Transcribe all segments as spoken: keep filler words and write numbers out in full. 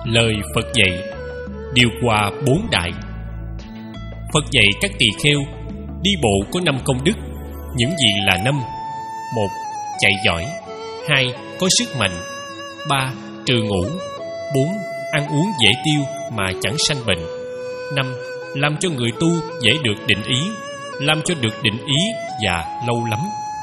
Lời Phật dạy điều hòa bốn đại. Phật dạy các tỳ kheo đi bộ có năm công đức. Những gì là năm? Một, chạy giỏi. Hai, có sức mạnh. Ba, trừ ngủ. Bốn, ăn uống dễ tiêu mà chẳng sanh bệnh. Năm, làm cho người tu dễ được định ý. Làm cho được định ý và lâu lắm.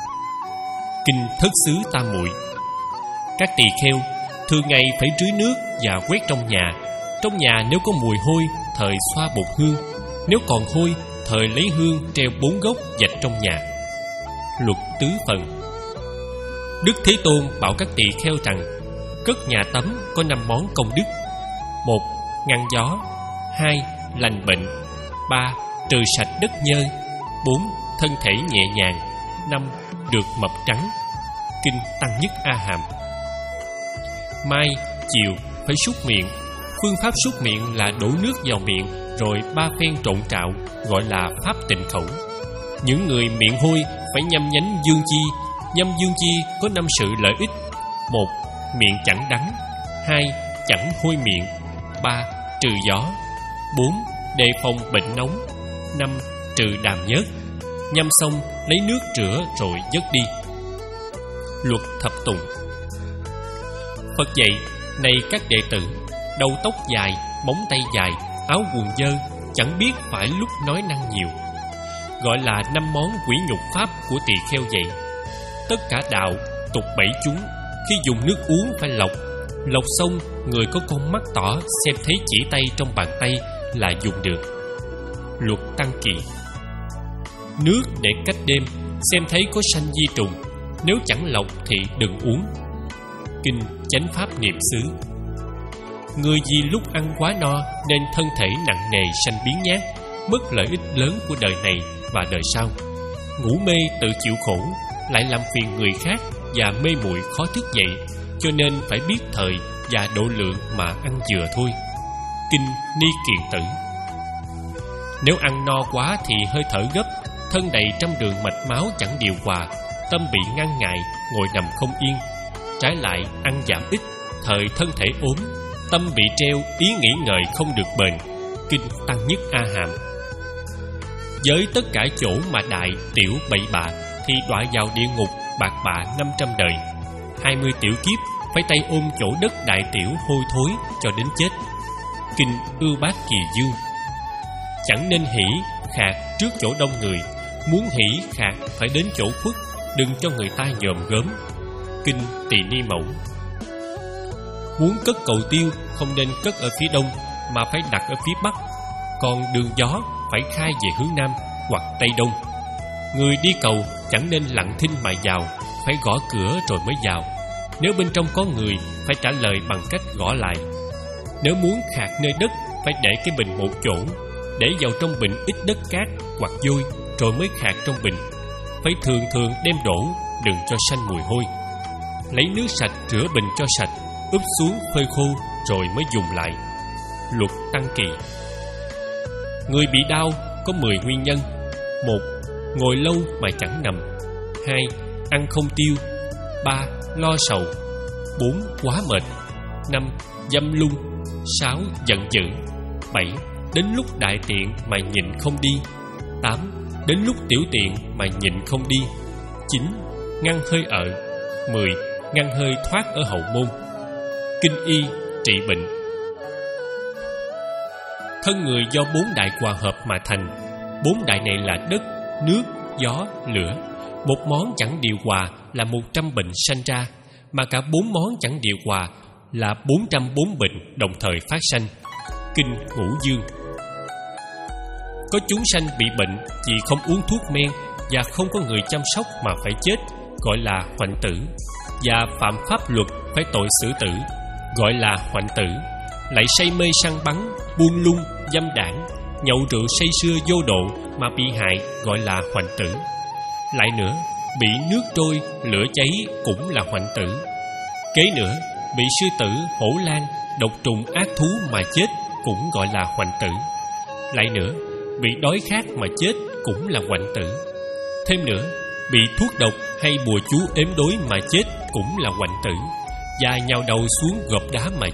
Kinh Thất xứ Tam Muội. Các tỳ kheo thường ngày phải rưới nước và quét trong nhà. Trong nhà nếu có mùi hôi, thời xoa bột hương. Nếu còn hôi, thời lấy hương treo bốn gốc dạch trong nhà. Luật tứ phần. Đức Thế Tôn bảo các tỳ kheo rằng cất nhà tắm có năm món công đức. Một, ngăn gió. Hai, lành bệnh. Ba, trừ sạch đất nhơ. Bốn, thân thể nhẹ nhàng. Năm, được mập trắng. Kinh Tăng Nhất A Hàm. Mai, chiều phải súc miệng. Phương pháp súc miệng là đổ nước vào miệng rồi ba phen trộn trạo, gọi là pháp tịnh khẩu. Những người miệng hôi phải nhâm nhánh dương chi. Nhâm dương chi có năm sự lợi ích. Một, miệng chẳng đắng. Hai, chẳng hôi miệng. Ba, trừ gió. Bốn, đề phòng bệnh nóng. Năm, trừ đàm nhớt. Nhâm xong lấy nước rửa rồi dứt đi. Luật thập tùng. Phật dạy này các đệ tử, đầu tóc dài, móng tay dài, áo quần dơ, chẳng biết phải lúc nói năng nhiều. Gọi là năm món quỷ nhục pháp của tỳ kheo dạy. Tất cả đạo tục bảy chúng, khi dùng nước uống phải lọc. Lọc xong, người có con mắt tỏ xem thấy chỉ tay trong bàn tay là dùng được. Luật tăng kỳ. Nước để cách đêm, xem thấy có sanh di trùng, nếu chẳng lọc thì đừng uống. Kinh Chánh Pháp Niệm xứ. Người vì lúc ăn quá no nên thân thể nặng nề sanh biến nhát, mất lợi ích lớn của đời này và đời sau. Ngủ mê tự chịu khổ, lại làm phiền người khác và mê muội khó thức dậy, cho nên phải biết thời và độ lượng mà ăn vừa thôi. Kinh Ni Kiền Tử. Nếu ăn no quá thì hơi thở gấp, thân đầy trăm đường mạch máu chẳng điều hòa, tâm bị ngăn ngại, ngồi nằm không yên. Trái lại ăn giảm ít, thời thân thể ốm, tâm bị treo, ý nghĩ ngợi không được bền. Kinh Tăng Nhất A Hàm. Với tất cả chỗ mà đại, tiểu, bậy bạ thì đọa vào địa ngục bạc bạ năm trăm đời. Hai mươi tiểu kiếp phải tay ôm chỗ đất đại tiểu hôi thối cho đến chết. Kinh Ưu Bát Kỳ Dương. Chẳng nên hỉ, khạc trước chỗ đông người. Muốn hỉ, khạc phải đến chỗ khuất, đừng cho người ta nhòm gớm. Kinh Tỳ Ni Mẫu. Muốn cất cầu tiêu không nên cất ở phía đông mà phải đặt ở phía bắc. Còn đường gió phải khai về hướng nam hoặc tây đông. Người đi cầu chẳng nên lặng thinh mà vào, phải gõ cửa rồi mới vào. Nếu bên trong có người phải trả lời bằng cách gõ lại. Nếu muốn khạc nơi đất phải để cái bình một chỗ, để vào trong bình ít đất cát hoặc vôi rồi mới khạc trong bình. Phải thường thường đem đổ, đừng cho sanh mùi hôi. Lấy nước sạch rửa bình cho sạch, úp xuống phơi khô rồi mới dùng lại. Luật tăng kỳ. Người bị đau có mười nguyên nhân. Một, ngồi lâu mà chẳng nằm. Hai, ăn không tiêu. Ba, lo sầu. Bốn, quá mệt. Năm, dâm lung. Sáu, giận dữ. Bảy, đến lúc đại tiện mà nhịn không đi. Tám, đến lúc tiểu tiện mà nhịn không đi. Chín, ngăn hơi ợ. Mười, ngăn hơi thoát ở hậu môn. Kinh y trị bệnh. Thân người do bốn đại hòa hợp mà thành. Bốn đại này là đất, nước, gió, lửa. Một món chẳng điều hòa là một trăm bệnh sanh ra, mà cả bốn món chẳng điều hòa là bốn trăm bốn bệnh đồng thời phát sanh. Kinh Ngũ Dương. Có chúng sanh bị bệnh vì không uống thuốc men và không có người chăm sóc mà phải chết, gọi là hoạnh tử. Và phạm pháp luật phải tội xử tử, gọi là hoạnh tử. Lại say mê săn bắn, buông lung, dâm đảng, nhậu rượu say sưa vô độ mà bị hại, gọi là hoạnh tử. Lại nữa, bị nước trôi, lửa cháy cũng là hoạnh tử. Kế nữa, bị sư tử, hổ lang, độc trùng ác thú mà chết cũng gọi là hoạnh tử. Lại nữa, bị đói khát mà chết cũng là hoạnh tử. Thêm nữa, bị thuốc độc hay bùa chú ếm đối mà chết cũng là hoạnh tử. Và nhào đầu xuống gộp đá mà chết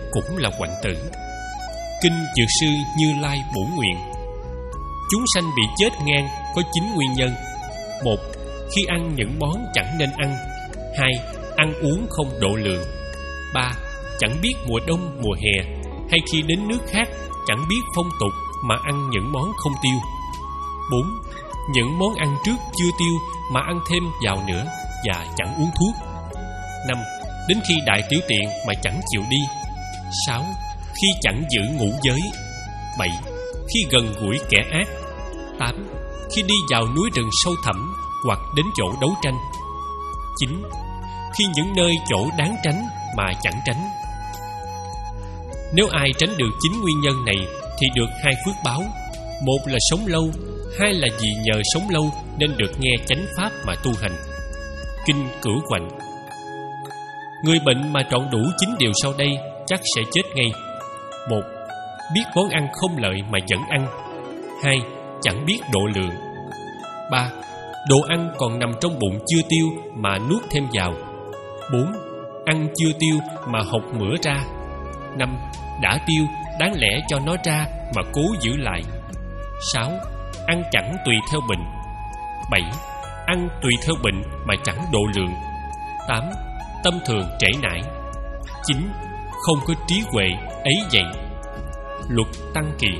cũng là hoạnh tử. Kinh Dược Sư Như Lai bổ nguyện: chúng sanh bị chết ngang có chín nguyên nhân. Một, khi ăn những món chẳng nên ăn. Hai, ăn uống không độ lượng. Ba, chẳng biết mùa đông mùa hè, hay khi đến nước khác chẳng biết phong tục mà ăn những món không tiêu. Bốn, những món ăn trước chưa tiêu mà ăn thêm vào nữa và chẳng uống thuốc. Năm, đến khi đại tiểu tiện mà chẳng chịu đi. Sáu, khi chẳng giữ ngũ giới. Bảy, khi gần gũi kẻ ác. Tám, khi đi vào núi rừng sâu thẳm hoặc đến chỗ đấu tranh. Chín, khi những nơi chỗ đáng tránh mà chẳng tránh. Nếu ai tránh được chín nguyên nhân này thì được hai phước báo. Một là sống lâu, hai là vì nhờ sống lâu nên được nghe chánh pháp mà tu hành. Kinh Cửu Quạnh: người bệnh mà trọn đủ chín điều sau đây chắc sẽ chết ngay. Một, biết món ăn không lợi mà vẫn ăn. Hai, chẳng biết độ lượng. Ba, đồ ăn còn nằm trong bụng chưa tiêu mà nuốt thêm vào. Bốn, ăn chưa tiêu mà hộc mửa ra. Năm, đã tiêu đáng lẽ cho nó ra mà cố giữ lại. Sáu, ăn chẳng tùy theo bệnh. Bảy, ăn tùy theo bệnh mà chẳng độ lượng. Tám, tâm thường trễ nải. Chín, không có trí huệ ấy vậy. Luật Tăng Kỳ.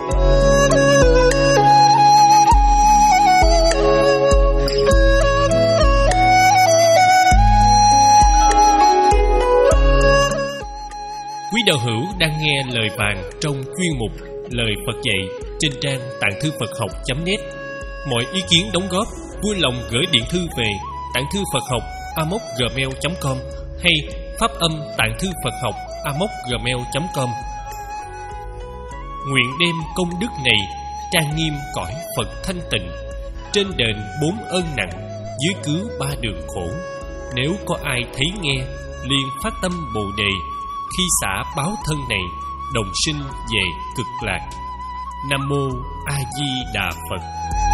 Quý đạo hữu đang nghe lời vàng trong chuyên mục Lời Phật dạy trên trang tạng thư Phật học chấm net. Mọi ý kiến đóng góp vui lòng gửi điện thư về tạng thư Phật học a m o c gmail chấm com hay pháp âm tạng thư Phật học a m o c gmail chấm com. Nguyện đem công đức này trang nghiêm cõi Phật thanh tịnh, trên đền bốn ơn nặng, dưới cứu ba đường khổ. Nếu có ai thấy nghe, liền phát tâm Bồ đề, khi xả báo thân này, đồng sinh về cực lạc. Nam mô A Di Đà Phật.